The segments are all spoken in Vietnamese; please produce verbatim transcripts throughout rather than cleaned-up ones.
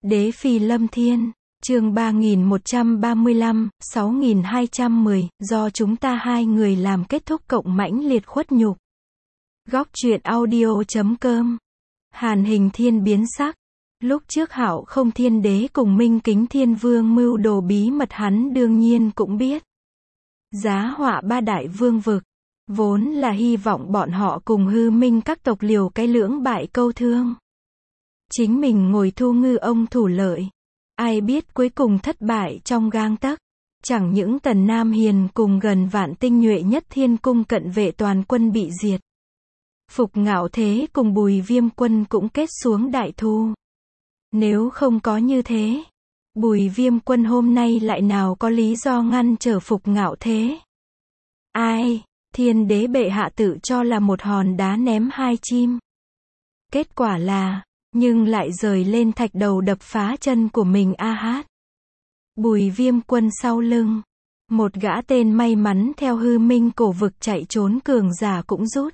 Đế phi lâm thiên, chương ba nghìn một trăm ba mươi lăm, sáu nghìn hai trăm mười, do chúng ta hai người làm kết thúc cộng mãnh liệt khuất nhục. Góc truyện audio chấm com. Hàn Hình Thiên biến sắc. Lúc trước Hạo Không Thiên Đế cùng Minh Kính Thiên Vương mưu đồ bí mật hắn đương nhiên cũng biết. Giá họa ba đại vương vực, vốn là hy vọng bọn họ cùng hư minh các tộc liều cái lưỡng bại câu thương. Chính mình ngồi thu ngư ông thủ lợi. Ai biết cuối cùng thất bại trong gang tấc. Chẳng những Tần Nam Hiền cùng gần vạn tinh nhuệ nhất thiên cung cận vệ toàn quân bị diệt. Phục Ngạo Thế cùng Bùi Viêm Quân cũng kết xuống đại thù. Nếu không có như thế, Bùi Viêm Quân hôm nay lại nào có lý do ngăn trở Phục Ngạo Thế. Ai, Thiên Đế bệ hạ tự cho là một hòn đá ném hai chim. Kết quả là, nhưng lại rời lên thạch đầu đập phá chân của mình a hát. Bùi Viêm Quân sau lưng, một gã tên may mắn theo hư minh cổ vực chạy trốn cường giả cũng rút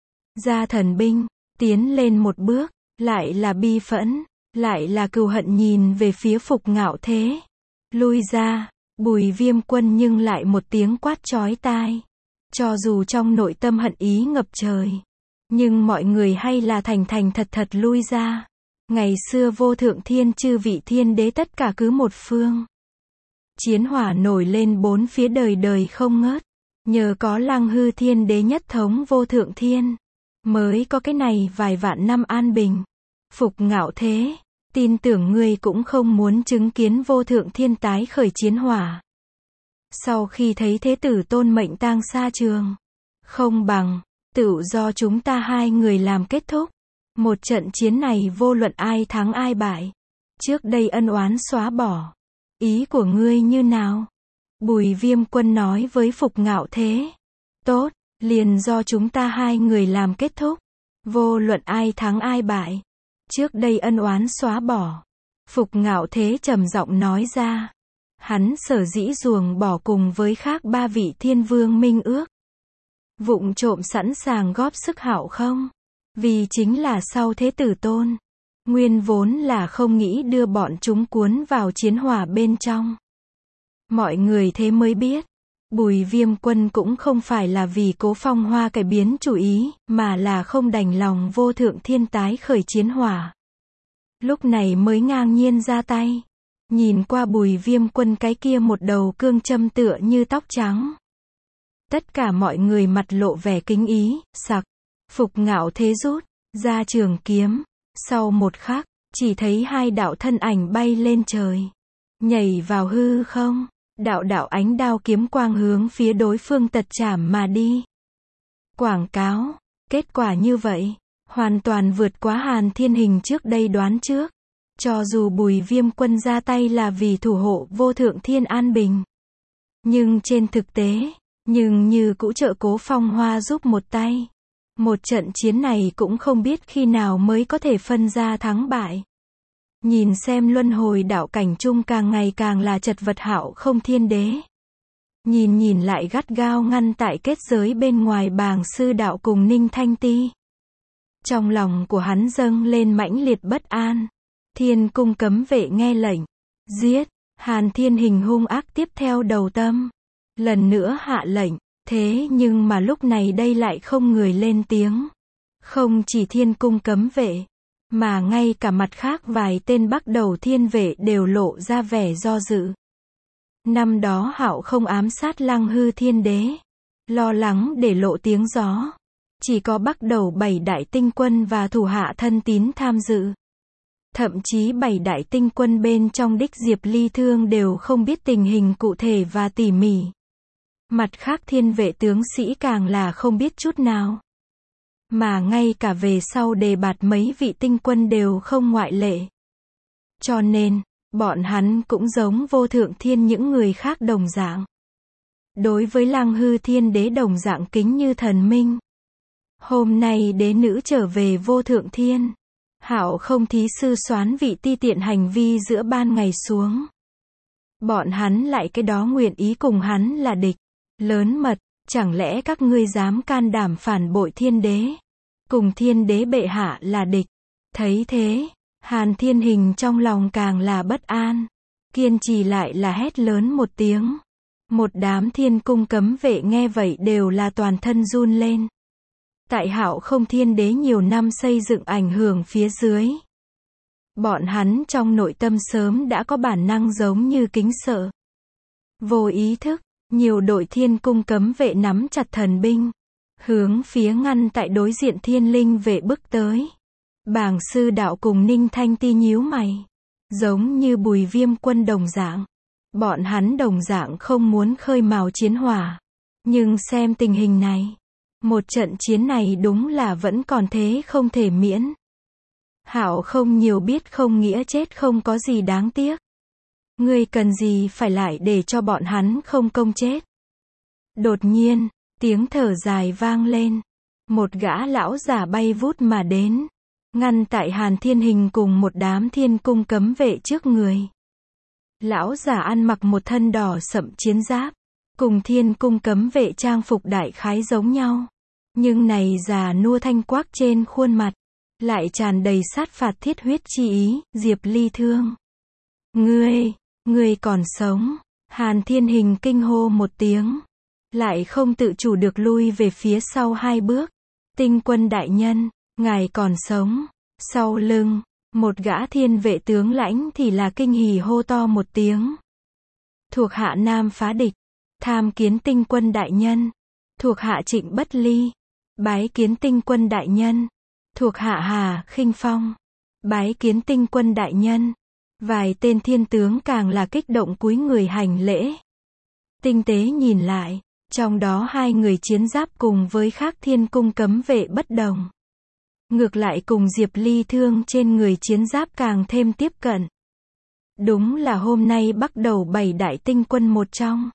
ra thần binh, tiến lên một bước, lại là bi phẫn, lại là cừu hận nhìn về phía Phục Ngạo Thế. Lui ra, Bùi Viêm Quân nhưng lại một tiếng quát chói tai. Cho dù trong nội tâm hận ý ngập trời, nhưng mọi người hay là thành thành thật thật lui ra. Ngày xưa vô thượng thiên chư vị thiên đế tất cả cứ một phương. Chiến hỏa nổi lên bốn phía đời đời không ngớt. Nhờ có Lăng Hư Thiên Đế nhất thống vô thượng thiên, mới có cái này vài vạn năm an bình. Phục Ngạo Thế, tin tưởng ngươi cũng không muốn chứng kiến vô thượng thiên tái khởi chiến hỏa. Sau khi thấy thế tử tôn mệnh tang xa trường, không bằng, tự do chúng ta hai người làm kết thúc. Một trận chiến này vô luận ai thắng ai bại. Trước đây ân oán xóa bỏ. Ý của ngươi như nào? Bùi Viêm Quân nói với Phục Ngạo Thế. Tốt, liền do chúng ta hai người làm kết thúc. Vô luận ai thắng ai bại. Trước đây ân oán xóa bỏ. Phục Ngạo Thế trầm giọng nói ra. Hắn sở dĩ ruồng bỏ cùng với khác ba vị thiên vương minh ước. Vụng trộm sẵn sàng góp sức Hạo Không. Vì chính là sau thế tử tôn. Nguyên vốn là không nghĩ đưa bọn chúng cuốn vào chiến hỏa bên trong. Mọi người thế mới biết. Bùi Viêm Quân cũng không phải là vì Cố Phong Hoa cải biến chủ ý, mà là không đành lòng vô thượng thiên tái khởi chiến hỏa. Lúc này mới ngang nhiên ra tay. Nhìn qua Bùi Viêm Quân cái kia một đầu cương châm tựa như tóc trắng. Tất cả mọi người mặt lộ vẻ kính ý, sặc. Phục Ngạo Thế rút ra trường kiếm. Sau một khắc, chỉ thấy hai đạo thân ảnh bay lên trời. Nhảy vào hư không. Đạo đạo ánh đao kiếm quang hướng phía đối phương tật chảm mà đi. Quảng cáo. Kết quả như vậy, hoàn toàn vượt quá Hàn Thiên Hình trước đây đoán trước. Cho dù Bùi Viêm Quân ra tay là vì thủ hộ vô thượng thiên an bình. Nhưng trên thực tế, nhưng như cũ trợ Cố Phong Hoa giúp một tay. Một trận chiến này cũng không biết khi nào mới có thể phân ra thắng bại. Nhìn xem luân hồi đạo cảnh chung càng ngày càng là chật vật Hạo Không Thiên Đế. Nhìn nhìn lại gắt gao ngăn tại kết giới bên ngoài Bàng Sư Đạo cùng Ninh Thanh Ti. Trong lòng của hắn dâng lên mãnh liệt bất an. Thiên cung cấm vệ nghe lệnh. Giết. Hàn Thiên Hình hung ác tiếp theo đầu tâm. Lần nữa hạ lệnh. Thế nhưng mà lúc này đây lại không người lên tiếng. Không chỉ thiên cung cấm vệ, mà ngay cả mặt khác vài tên bắt đầu thiên vệ đều lộ ra vẻ do dự. Năm đó Hạo Không ám sát Lăng Hư Thiên Đế. Lo lắng để lộ tiếng gió. Chỉ có bắt đầu bảy đại tinh quân và thủ hạ thân tín tham dự. Thậm chí bảy đại tinh quân bên trong đích Diệp Ly Thương đều không biết tình hình cụ thể và tỉ mỉ. Mặt khác thiên vệ tướng sĩ càng là không biết chút nào. Mà ngay cả về sau đề bạt mấy vị tinh quân đều không ngoại lệ. Cho nên, bọn hắn cũng giống vô thượng thiên những người khác đồng dạng. Đối với Lăng Hư Thiên Đế đồng dạng kính như thần minh. Hôm nay đế nữ trở về vô thượng thiên. Hạo Không thí sư soán vị ti tiện hành vi giữa ban ngày xuống. Bọn hắn lại cái đó nguyện ý cùng hắn là địch. Lớn mật, chẳng lẽ các ngươi dám can đảm phản bội thiên đế? Cùng thiên đế bệ hạ là địch. Thấy thế, Hàn Thiên Hình trong lòng càng là bất an. Kiên trì lại là hét lớn một tiếng. Một đám thiên cung cấm vệ nghe vậy đều là toàn thân run lên. Tại Hạo Không Thiên Đế nhiều năm xây dựng ảnh hưởng phía dưới. Bọn hắn trong nội tâm sớm đã có bản năng giống như kính sợ. Vô ý thức, nhiều đội thiên cung cấm vệ nắm chặt thần binh. Hướng phía ngăn tại đối diện thiên linh vệ bước tới. Bàng sư đạo cùng Ninh Thanh Ti nhíu mày. Giống như Bùi Viêm quân đồng dạng. Bọn hắn đồng dạng không muốn khơi mào chiến hỏa. Nhưng xem tình hình này. Một trận chiến này đúng là vẫn còn thế không thể miễn. Hạo không nhiều biết không nghĩa chết không có gì đáng tiếc. Ngươi cần gì phải lại để cho bọn hắn không công chết. Đột nhiên, tiếng thở dài vang lên. Một gã lão giả bay vút mà đến. Ngăn tại Hàn Thiên Hình cùng một đám thiên cung cấm vệ trước người. Lão giả ăn mặc một thân đỏ sậm chiến giáp. Cùng thiên cung cấm vệ trang phục đại khái giống nhau. Nhưng này già nua thanh quắc trên khuôn mặt. Lại tràn đầy sát phạt thiết huyết chi ý, Diệp Ly Thương. Ngươi, ngươi còn sống. Hàn Thiên Hình kinh hô một tiếng. Lại không tự chủ được lui về phía sau hai bước. Tinh quân đại nhân, ngài còn sống. Sau lưng, một gã thiên vệ tướng lãnh thì là kinh hỉ hô to một tiếng. Thuộc hạ Nam phá địch. Tham kiến tinh quân đại nhân. Thuộc hạ Trịnh Bất Ly. Bái kiến tinh quân đại nhân. Thuộc hạ Hà Khinh Phong. Bái kiến tinh quân đại nhân. Vài tên thiên tướng càng là kích động cúi người hành lễ. Tinh tế nhìn lại, trong đó hai người chiến giáp cùng với khác thiên cung cấm vệ bất đồng. Ngược lại cùng Diệp Ly Thương trên người chiến giáp càng thêm tiếp cận. Đúng là hôm nay bắt đầu bảy đại tinh quân một trong.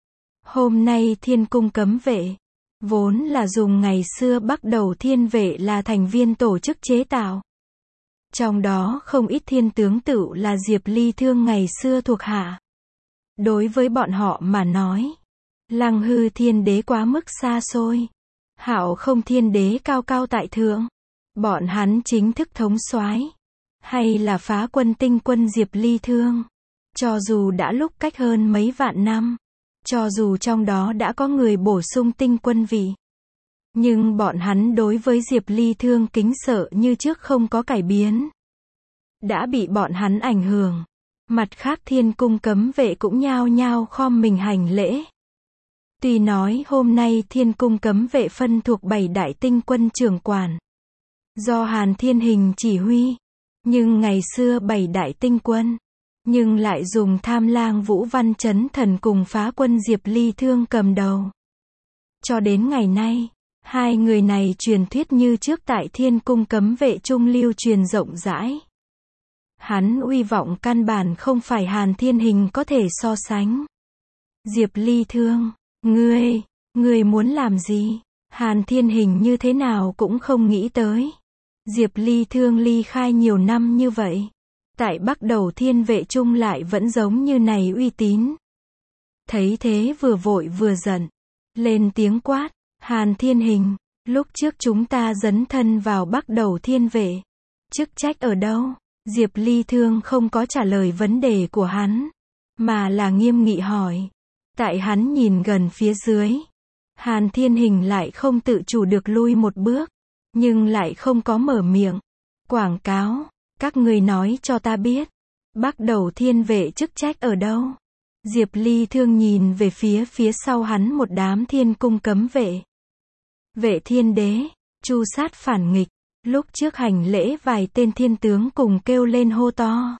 Hôm nay thiên cung cấm vệ, vốn là dùng ngày xưa bắt đầu thiên vệ là thành viên tổ chức chế tạo. Trong đó không ít thiên tướng tựu là Diệp Ly Thương ngày xưa thuộc hạ. Đối với bọn họ mà nói, Lăng Hư Thiên Đế quá mức xa xôi. Hạo Không Thiên Đế cao cao tại thượng. Bọn hắn chính thức thống soái, hay là phá quân tinh quân Diệp Ly Thương. Cho dù đã lúc cách hơn mấy vạn năm, cho dù trong đó đã có người bổ sung tinh quân vị, nhưng bọn hắn đối với Diệp Ly Thương kính sợ như trước không có cải biến. Đã bị bọn hắn ảnh hưởng. Mặt khác thiên cung cấm vệ cũng nhao nhao khom mình hành lễ. Tuy nói hôm nay thiên cung cấm vệ phân thuộc bảy đại tinh quân trưởng quản, do Hàn Thiên Hình chỉ huy, nhưng ngày xưa bảy đại tinh quân, nhưng lại dùng Tham Lang Vũ Văn Chấn Thần cùng phá quân Diệp Ly Thương cầm đầu. Cho đến ngày nay, hai người này truyền thuyết như trước tại thiên cung cấm vệ trung lưu truyền rộng rãi. Hắn uy vọng căn bản không phải Hàn Thiên Hình có thể so sánh. Diệp Ly Thương, ngươi, ngươi muốn làm gì? Hàn Thiên Hình như thế nào cũng không nghĩ tới. Diệp Ly Thương ly khai nhiều năm như vậy. Tại bắt đầu thiên vệ trung lại vẫn giống như này uy tín. Thấy thế vừa vội vừa giận. Lên tiếng quát, Hàn Thiên Hình, lúc trước chúng ta dấn thân vào bắt đầu thiên vệ. Chức trách ở đâu? Diệp Ly Thương không có trả lời vấn đề của hắn, mà là nghiêm nghị hỏi. Tại hắn nhìn gần phía dưới, Hàn Thiên Hình lại không tự chủ được lui một bước, nhưng lại không có mở miệng. Quảng cáo, các người nói cho ta biết, bắt đầu thiên vệ chức trách ở đâu? Diệp Ly Thương nhìn về phía phía sau hắn một đám thiên cung cấm vệ. Vệ Thiên Đế, Chu Sát phản nghịch. Lúc trước hành lễ vài tên thiên tướng cùng kêu lên hô to.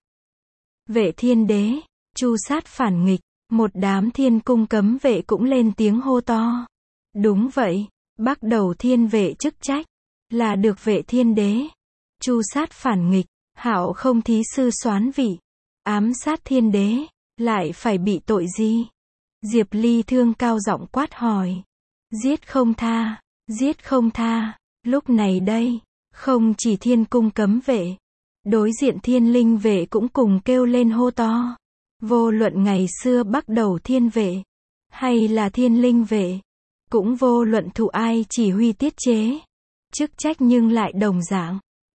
Vệ Thiên Đế, Chu Sát phản nghịch. Một đám thiên cung cấm vệ cũng lên tiếng hô to. Đúng vậy, bắt đầu thiên vệ chức trách là được Vệ Thiên Đế, Chu Sát phản nghịch. Hạo không thí sư soán vị, ám sát thiên đế, lại phải bị tội gì? Diệp Ly Thương cao giọng quát hỏi. Giết không tha, giết không tha. Lúc này đây, không chỉ thiên cung cấm vệ, đối diện thiên linh vệ cũng cùng kêu lên hô to. Vô luận ngày xưa bắt đầu thiên vệ, hay là thiên linh vệ, cũng vô luận thụ ai chỉ huy tiết chế, chức trách nhưng lại đồng dạng.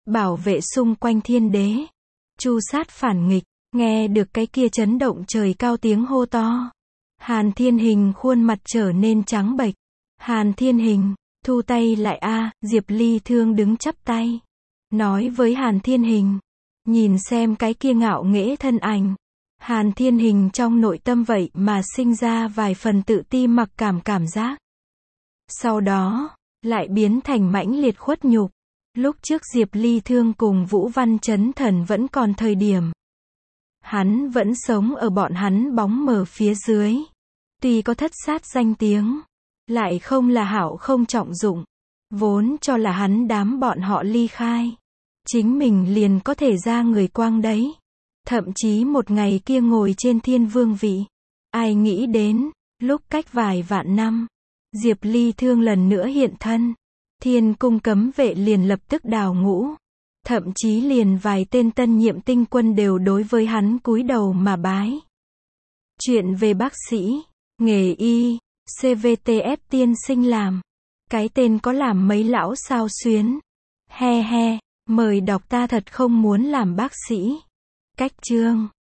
bảo vệ xung quanh thiên đế, tru sát phản nghịch. Nghe được cái kia chấn động trời cao tiếng hô to, Hàn Thiên Hình khuôn mặt trở nên trắng bệch. Hàn Thiên Hình, thu tay lại a. Diệp Ly Thương đứng chắp tay, nói với Hàn Thiên Hình, nhìn xem cái kia ngạo nghễ thân ảnh. Hàn Thiên Hình trong nội tâm vậy mà sinh ra vài phần tự ti mặc cảm cảm giác. Sau đó, lại biến thành mãnh liệt khuất nhục. Lúc trước Diệp Ly Thương cùng Vũ Văn Chấn Thần vẫn còn thời điểm, hắn vẫn sống ở bọn hắn bóng mờ phía dưới. Tuy có thất sát danh tiếng, lại không là hảo không trọng dụng. Vốn cho là hắn đám bọn họ ly khai, chính mình liền có thể ra người quang đấy. Thậm chí một ngày kia ngồi trên thiên vương vị. Ai nghĩ đến, lúc cách vài vạn năm, Diệp Ly Thương lần nữa hiện thân. Thiên cung cấm vệ liền lập tức đào ngũ. Thậm chí liền vài tên tân nhiệm tinh quân đều đối với hắn cúi đầu mà bái. Chuyện về bác sĩ, nghề y, xê vê tê ép tiên sinh làm. Cái tên có làm mấy lão sao xuyến. He he, mời đọc ta thật không muốn làm bác sĩ. Cách chương